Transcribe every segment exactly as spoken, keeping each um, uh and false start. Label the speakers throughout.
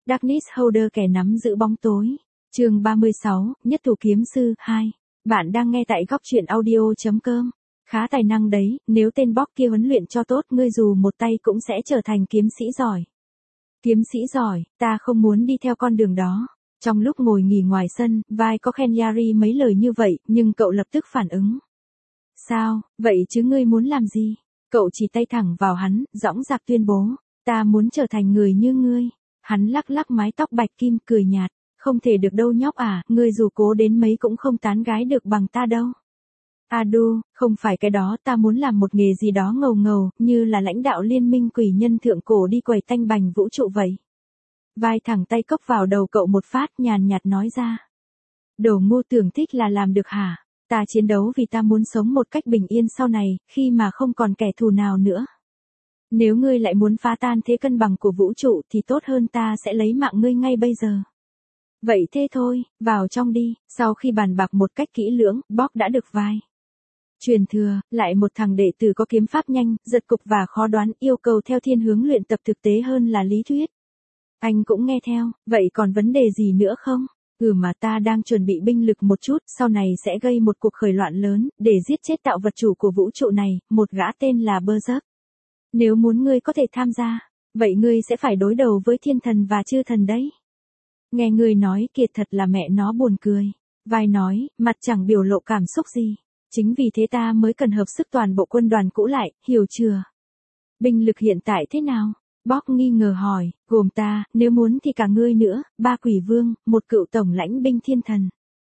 Speaker 1: Darkness Holder kẻ nắm giữ bóng tối. Chương ba mươi sáu, Nhất thủ kiếm sư hai. Bạn đang nghe tại góc truyện audio chấm com. Khá tài năng đấy, nếu tên Bob kia huấn luyện cho tốt ngươi dù một tay cũng sẽ trở thành kiếm sĩ giỏi. Kiếm sĩ giỏi, ta không muốn đi theo con đường đó. Trong lúc ngồi nghỉ ngoài sân, vai có khen Yari mấy lời như vậy, nhưng cậu lập tức phản ứng. Sao, vậy chứ ngươi muốn làm gì? Cậu chỉ tay thẳng vào hắn, dõng dạc tuyên bố. Ta muốn trở thành người như ngươi. Hắn lắc lắc mái tóc bạch kim cười nhạt. Không thể được đâu nhóc à, ngươi dù cố đến mấy cũng không tán gái được bằng ta đâu. Adu, không phải cái đó, ta muốn làm một nghề gì đó ngầu ngầu, như là lãnh đạo liên minh quỷ nhân thượng cổ đi quẩy tanh bành vũ trụ vậy. Vai thẳng tay cốc vào đầu cậu một phát nhàn nhạt nói ra. Đồ ngu tưởng thích là làm được hả? Ta chiến đấu vì ta muốn sống một cách bình yên sau này, khi mà không còn kẻ thù nào nữa. Nếu ngươi lại muốn phá tan thế cân bằng của vũ trụ thì tốt hơn ta sẽ lấy mạng ngươi ngay bây giờ. Vậy thế thôi, vào trong đi. Sau khi bàn bạc một cách kỹ lưỡng, Bob đã được vai truyền thừa, lại một thằng đệ tử có kiếm pháp nhanh, giật cục và khó đoán, yêu cầu theo thiên hướng luyện tập thực tế hơn là lý thuyết. Anh cũng nghe theo, vậy còn vấn đề gì nữa không? Ừ mà ta đang chuẩn bị binh lực một chút, sau này sẽ gây một cuộc khởi loạn lớn, để giết chết tạo vật chủ của vũ trụ này, một gã tên là Berserk. Nếu muốn ngươi có thể tham gia, vậy ngươi sẽ phải đối đầu với thiên thần và chư thần đấy. Nghe ngươi nói kiệt thật là mẹ nó buồn cười. Vai nói, mặt chẳng biểu lộ cảm xúc gì. Chính vì thế ta mới cần hợp sức toàn bộ quân đoàn cũ lại, hiểu chưa? Binh lực hiện tại thế nào? Bob nghi ngờ hỏi, gồm ta, nếu muốn thì cả ngươi nữa, ba quỷ vương, một cựu tổng lãnh binh thiên thần.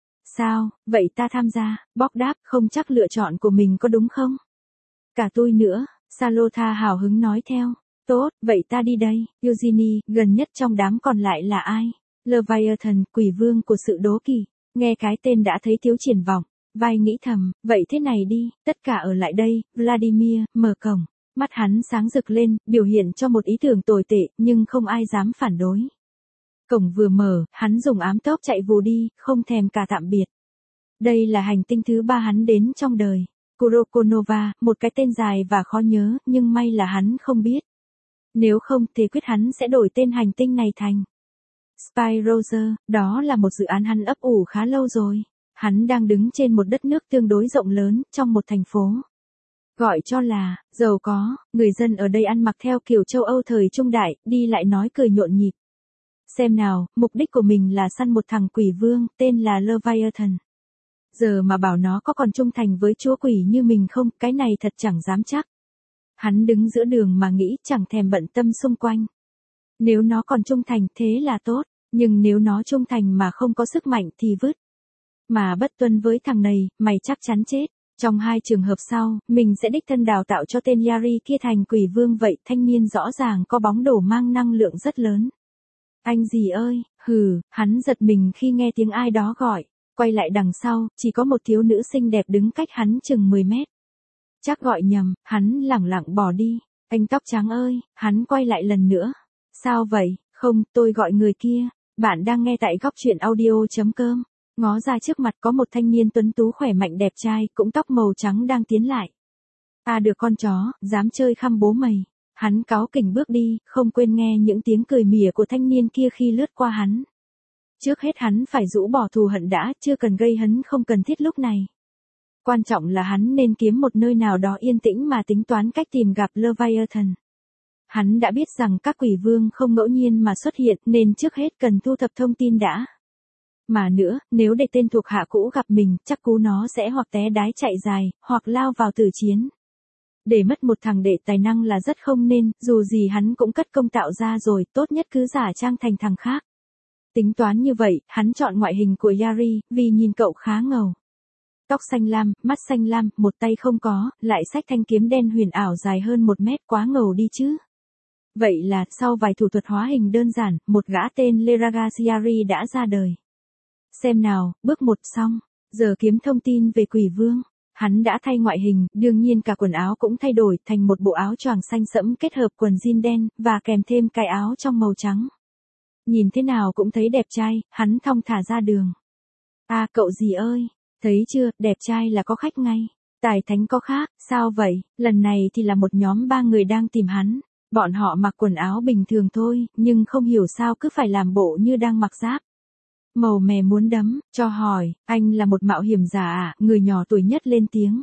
Speaker 1: Sao, vậy ta tham gia, Bob đáp, không chắc lựa chọn của mình có đúng không? Cả tôi nữa, Salotha hào hứng nói theo. Tốt, vậy ta đi đây. Eugenie, gần nhất trong đám còn lại là ai? Leviathan, quỷ vương của sự đố kỵ. Nghe cái tên đã thấy thiếu triển vọng. Vai nghĩ thầm, vậy thế này đi, tất cả ở lại đây. Vladimir, mở cổng. Mắt hắn sáng rực lên, biểu hiện cho một ý tưởng tồi tệ, nhưng không ai dám phản đối. Cổng vừa mở, hắn dùng ám tốc chạy vù đi, không thèm cả tạm biệt. Đây là hành tinh thứ ba hắn đến trong đời. Kurokonova, một cái tên dài và khó nhớ, nhưng may là hắn không biết. Nếu không thì quyết hắn sẽ đổi tên hành tinh này thành Spy Roger, đó là một dự án hắn ấp ủ khá lâu rồi. Hắn đang đứng trên một đất nước tương đối rộng lớn, trong một thành phố. Gọi cho là, giàu có, người dân ở đây ăn mặc theo kiểu châu Âu thời trung đại, đi lại nói cười nhộn nhịp. Xem nào, mục đích của mình là săn một thằng quỷ vương, tên là Leviathan. Giờ mà bảo nó có còn trung thành với chúa quỷ như mình không, cái này thật chẳng dám chắc. Hắn đứng giữa đường mà nghĩ chẳng thèm bận tâm xung quanh. Nếu nó còn trung thành thế là tốt, nhưng nếu nó trung thành mà không có sức mạnh thì vứt. Mà bất tuân với thằng này, mày chắc chắn chết. Trong hai trường hợp sau, mình sẽ đích thân đào tạo cho tên Yari kia thành quỷ vương vậy. Thanh niên rõ ràng có bóng đổ mang năng lượng rất lớn. Anh gì ơi, hừ, hắn giật mình khi nghe tiếng ai đó gọi. Quay lại đằng sau, chỉ có một thiếu nữ xinh đẹp đứng cách hắn chừng mười mét. Chắc gọi nhầm, hắn lẳng lặng bỏ đi. Anh tóc trắng ơi, hắn quay lại lần nữa. Sao vậy, không, tôi gọi người kia. Bạn đang nghe tại góc truyện audio chấm com. Ngó ra trước mặt có một thanh niên tuấn tú khỏe mạnh đẹp trai, cũng tóc màu trắng đang tiến lại. À được con chó, dám chơi khăm bố mày. Hắn cáu kỉnh bước đi, không quên nghe những tiếng cười mỉa của thanh niên kia khi lướt qua hắn. Trước hết hắn phải rũ bỏ thù hận đã, chưa cần gây hấn không cần thiết lúc này. Quan trọng là hắn nên kiếm một nơi nào đó yên tĩnh mà tính toán cách tìm gặp Leviathan. Hắn đã biết rằng các quỷ vương không ngẫu nhiên mà xuất hiện nên trước hết cần thu thập thông tin đã. Mà nữa, nếu để tên thuộc hạ cũ gặp mình, chắc cú nó sẽ hoặc té đái chạy dài, hoặc lao vào tử chiến. Để mất một thằng đệ tài năng là rất không nên, dù gì hắn cũng cất công tạo ra rồi, tốt nhất cứ giả trang thành thằng khác. Tính toán như vậy, hắn chọn ngoại hình của Yari, vì nhìn cậu khá ngầu. Tóc xanh lam, mắt xanh lam, một tay không có, lại xách thanh kiếm đen huyền ảo dài hơn một mét, quá ngầu đi chứ. Vậy là, sau vài thủ thuật hóa hình đơn giản, một gã tên Leragas Yari đã ra đời. Xem nào, bước một xong, giờ kiếm thông tin về quỷ vương. Hắn đã thay ngoại hình, đương nhiên cả quần áo cũng thay đổi thành một bộ áo choàng xanh sẫm kết hợp quần jean đen, và kèm thêm cái áo trong màu trắng. Nhìn thế nào cũng thấy đẹp trai, hắn thong thả ra đường. À cậu gì ơi, thấy chưa, đẹp trai là có khách ngay. Tài thánh có khác, sao vậy, lần này thì là một nhóm ba người đang tìm hắn. Bọn họ mặc quần áo bình thường thôi, nhưng không hiểu sao cứ phải làm bộ như đang mặc giáp. Màu mè muốn đấm, cho hỏi, anh là một mạo hiểm giả à, người nhỏ tuổi nhất lên tiếng.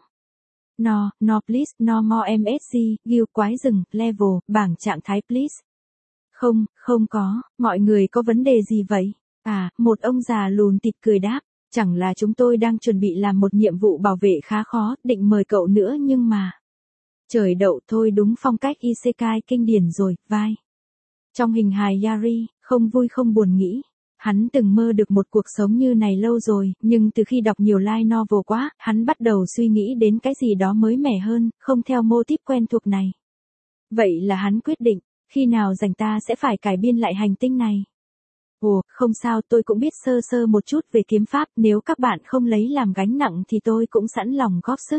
Speaker 1: No, no please, no more em ét giê, guild quái rừng, level, bảng trạng thái please. Không, không có, mọi người có vấn đề gì vậy? À, một ông già lùn tịt cười đáp, chẳng là chúng tôi đang chuẩn bị làm một nhiệm vụ bảo vệ khá khó, định mời cậu nữa nhưng mà... Trời đậu thôi đúng phong cách Isekai kinh điển rồi, vai. Trong hình hài Yari, không vui không buồn nghĩ. Hắn từng mơ được một cuộc sống như này lâu rồi, nhưng từ khi đọc nhiều light novel quá, hắn bắt đầu suy nghĩ đến cái gì đó mới mẻ hơn, không theo mô típ quen thuộc này. Vậy là hắn quyết định, khi nào rảnh ta sẽ phải cải biên lại hành tinh này. Ồ, không sao, tôi cũng biết sơ sơ một chút về kiếm pháp, nếu các bạn không lấy làm gánh nặng thì tôi cũng sẵn lòng góp sức.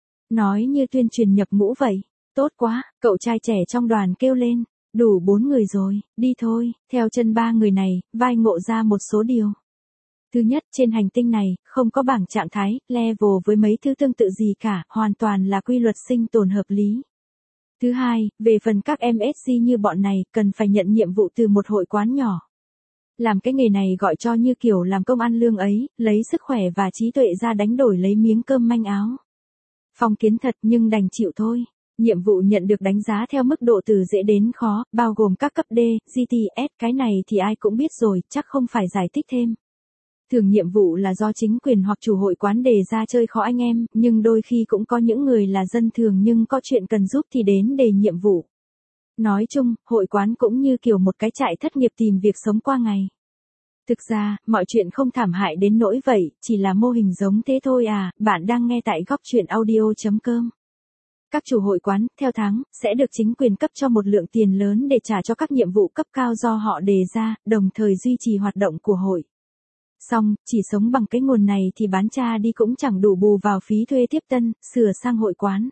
Speaker 1: Nói như tuyên truyền nhập ngũ vậy. Tốt quá, cậu trai trẻ trong đoàn kêu lên. Đủ bốn người rồi, đi thôi. Theo chân ba người này, vai ngộ ra một số điều. Thứ nhất, trên hành tinh này, không có bảng trạng thái, level với mấy thứ tương tự gì cả, hoàn toàn là quy luật sinh tồn hợp lý. Thứ hai, về phần các em ét giê như bọn này, cần phải nhận nhiệm vụ từ một hội quán nhỏ. Làm cái nghề này gọi cho như kiểu làm công ăn lương ấy, lấy sức khỏe và trí tuệ ra đánh đổi lấy miếng cơm manh áo. Phong kiến thật nhưng đành chịu thôi. Nhiệm vụ nhận được đánh giá theo mức độ từ dễ đến khó, bao gồm các cấp D, giê tê ét, cái này thì ai cũng biết rồi, chắc không phải giải thích thêm. Thường nhiệm vụ là do chính quyền hoặc chủ hội quán đề ra chơi khó anh em, nhưng đôi khi cũng có những người là dân thường nhưng có chuyện cần giúp thì đến đề nhiệm vụ. Nói chung, hội quán cũng như kiểu một cái trại thất nghiệp tìm việc sống qua ngày. Thực ra, mọi chuyện không thảm hại đến nỗi vậy, chỉ là mô hình giống thế thôi à, bạn đang nghe tại góc truyện audio chấm com. Các chủ hội quán, theo tháng, sẽ được chính quyền cấp cho một lượng tiền lớn để trả cho các nhiệm vụ cấp cao do họ đề ra, đồng thời duy trì hoạt động của hội. Xong, chỉ sống bằng cái nguồn này thì bán cha đi cũng chẳng đủ bù vào phí thuê tiếp tân, sửa sang hội quán.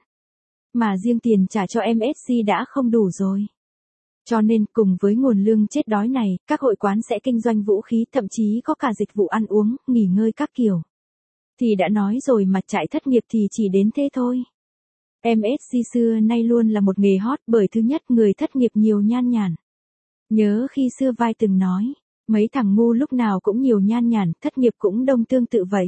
Speaker 1: Mà riêng tiền trả cho em ét giê đã không đủ rồi. Cho nên, cùng với nguồn lương chết đói này, các hội quán sẽ kinh doanh vũ khí, thậm chí có cả dịch vụ ăn uống, nghỉ ngơi các kiểu. Thì đã nói rồi mà trại thất nghiệp thì chỉ đến thế thôi. em ét giê xưa nay luôn là một nghề hot bởi thứ nhất người thất nghiệp nhiều nhan nhản. Nhớ khi xưa vai từng nói, mấy thằng ngu lúc nào cũng nhiều nhan nhản, thất nghiệp cũng đông tương tự vậy.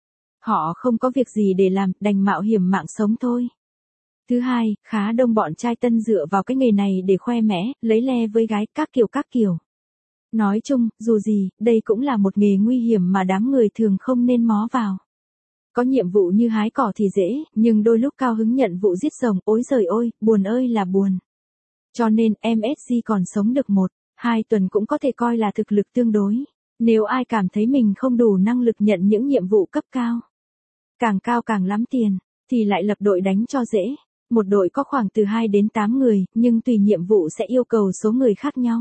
Speaker 1: Họ không có việc gì để làm, đành mạo hiểm mạng sống thôi. Thứ hai, khá đông bọn trai tân dựa vào cái nghề này để khoe mẽ, lấy le với gái, các kiểu các kiểu. Nói chung, dù gì, đây cũng là một nghề nguy hiểm mà đám người thường không nên mó vào. Có nhiệm vụ như hái cỏ thì dễ, nhưng đôi lúc cao hứng nhận vụ giết rồng, ối giời ôi, buồn ơi là buồn. Cho nên, em ét giê còn sống được một, hai tuần cũng có thể coi là thực lực tương đối. Nếu ai cảm thấy mình không đủ năng lực nhận những nhiệm vụ cấp cao, càng cao càng lắm tiền, thì lại lập đội đánh cho dễ. Một đội có khoảng từ hai đến tám người, nhưng tùy nhiệm vụ sẽ yêu cầu số người khác nhau.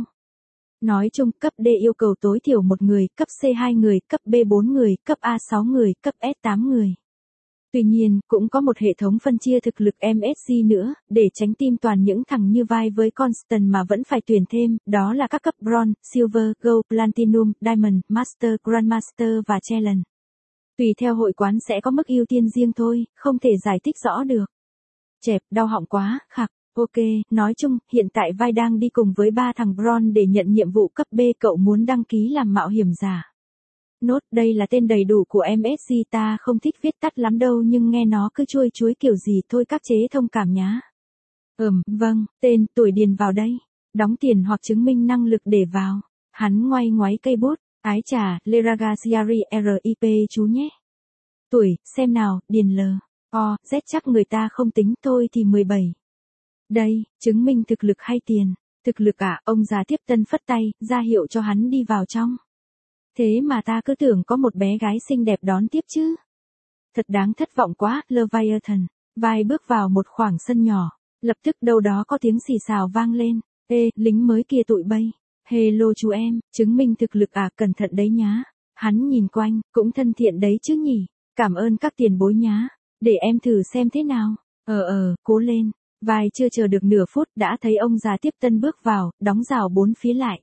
Speaker 1: Nói chung, cấp D yêu cầu tối thiểu một người, cấp C hai người, cấp B bốn người, cấp A sáu người, cấp S tám người. Tuy nhiên, cũng có một hệ thống phân chia thực lực em ét giê nữa, để tránh team toàn những thằng như vai với Constant mà vẫn phải tuyển thêm, đó là các cấp Bronze, Silver, Gold, Platinum, Diamond, Master, Grandmaster và Challenge. Tùy theo hội quán sẽ có mức ưu tiên riêng thôi, không thể giải thích rõ được. Chẹp, đau họng quá, khạc. Ok, nói chung, hiện tại vai đang đi cùng với ba thằng Bron để nhận nhiệm vụ cấp B, cậu muốn đăng ký làm mạo hiểm giả. Nốt, đây là tên đầy đủ của em ét giê, ta không thích viết tắt lắm đâu nhưng nghe nó cứ chuôi chuối kiểu gì thôi, các chế thông cảm nhá. Ừm, vâng, tên, tuổi điền vào đây. Đóng tiền hoặc chứng minh năng lực để vào. Hắn ngoay ngoáy cây bút, ái chà, Leragasiari rờ i pê chú nhé. Tuổi, xem nào, điền L. O, Z chắc người ta không tính thôi thì mười bảy. Đây, chứng minh thực lực hay tiền. Thực lực à, ông già tiếp tân phất tay, ra hiệu cho hắn đi vào trong. Thế mà ta cứ tưởng có một bé gái xinh đẹp đón tiếp chứ. Thật đáng thất vọng quá, Leviathan. Vai bước vào một khoảng sân nhỏ. Lập tức đâu đó có tiếng xì xào vang lên. Ê, lính mới kia tụi bay. Hello chú em, chứng minh thực lực à, cẩn thận đấy nhá. Hắn nhìn quanh, cũng thân thiện đấy chứ nhỉ. Cảm ơn các tiền bối nhá. Để em thử xem thế nào. Ờ ờ, cố lên. Vai chưa chờ được nửa phút đã thấy ông già tiếp tân bước vào, đóng rào bốn phía lại.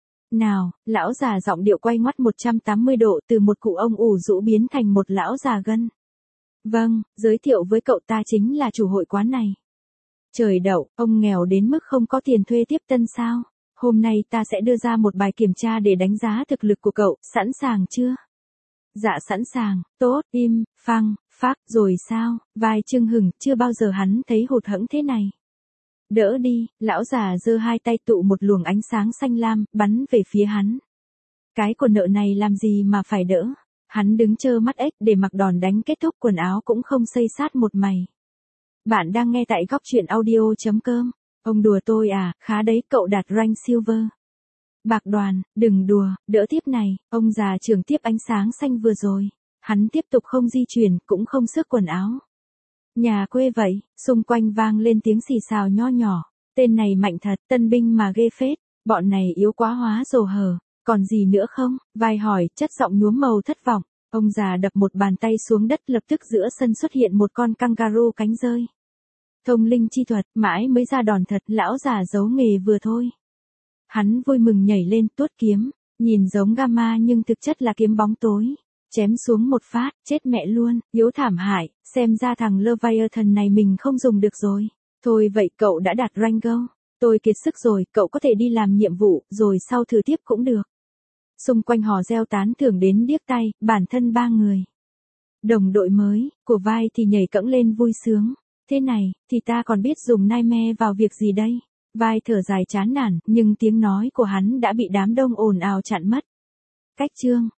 Speaker 1: Nào, lão già giọng điệu quay ngoắt một trăm tám mươi độ, từ một cụ ông ủ rũ biến thành một lão già gân. Vâng, giới thiệu với cậu, ta chính là chủ hội quán này. Trời đậu, ông nghèo đến mức không có tiền thuê tiếp tân sao? Hôm nay ta sẽ đưa ra một bài kiểm tra để đánh giá thực lực của cậu, sẵn sàng chưa? Dạ sẵn sàng, tốt, im, phăng, phác, rồi sao? Vai Trương Hừng, chưa bao giờ hắn thấy hụt hẫng thế này. Đỡ đi, lão già giơ hai tay tụ một luồng ánh sáng xanh lam, bắn về phía hắn. Cái của nợ này làm gì mà phải đỡ? Hắn đứng trơ mắt ếch để mặc đòn đánh kết thúc, quần áo cũng không xây sát một mày. Bạn đang nghe tại góc truyện audio.com. Ông đùa tôi à, khá đấy, cậu đạt rank silver. Bạc Đoàn, đừng đùa, đỡ tiếp này, ông già trưởng tiếp ánh sáng xanh vừa rồi. Hắn tiếp tục không di chuyển, cũng không xước quần áo. Nhà quê vậy, xung quanh vang lên tiếng xì xào nho nhỏ. Tên này mạnh thật, tân binh mà ghê phết, bọn này yếu quá hóa rồ hờ. Còn gì nữa không? Vai hỏi, chất giọng nhuốm màu thất vọng. Ông già đập một bàn tay xuống đất, lập tức giữa sân xuất hiện một con kangaroo cánh rơi. Thông linh chi thuật, mãi mới ra đòn thật, lão già giấu nghề vừa thôi. Hắn vui mừng nhảy lên, tuốt kiếm, nhìn giống gamma nhưng thực chất là kiếm bóng tối. Chém xuống một phát, chết mẹ luôn, yếu thảm hại, xem ra thằng Leviathan này mình không dùng được rồi. Thôi vậy cậu đã đạt rank go. Tôi kiệt sức rồi, cậu có thể đi làm nhiệm vụ, rồi sau thử tiếp cũng được. Xung quanh hò reo tán thưởng đến điếc tay, bản thân ba người. Đồng đội mới, của Vai thì nhảy cẫng lên vui sướng. Thế này, thì ta còn biết dùng nightmare vào việc gì đây? Vai thở dài chán nản, nhưng tiếng nói của hắn đã bị đám đông ồn ào chặn mất. Cách chương,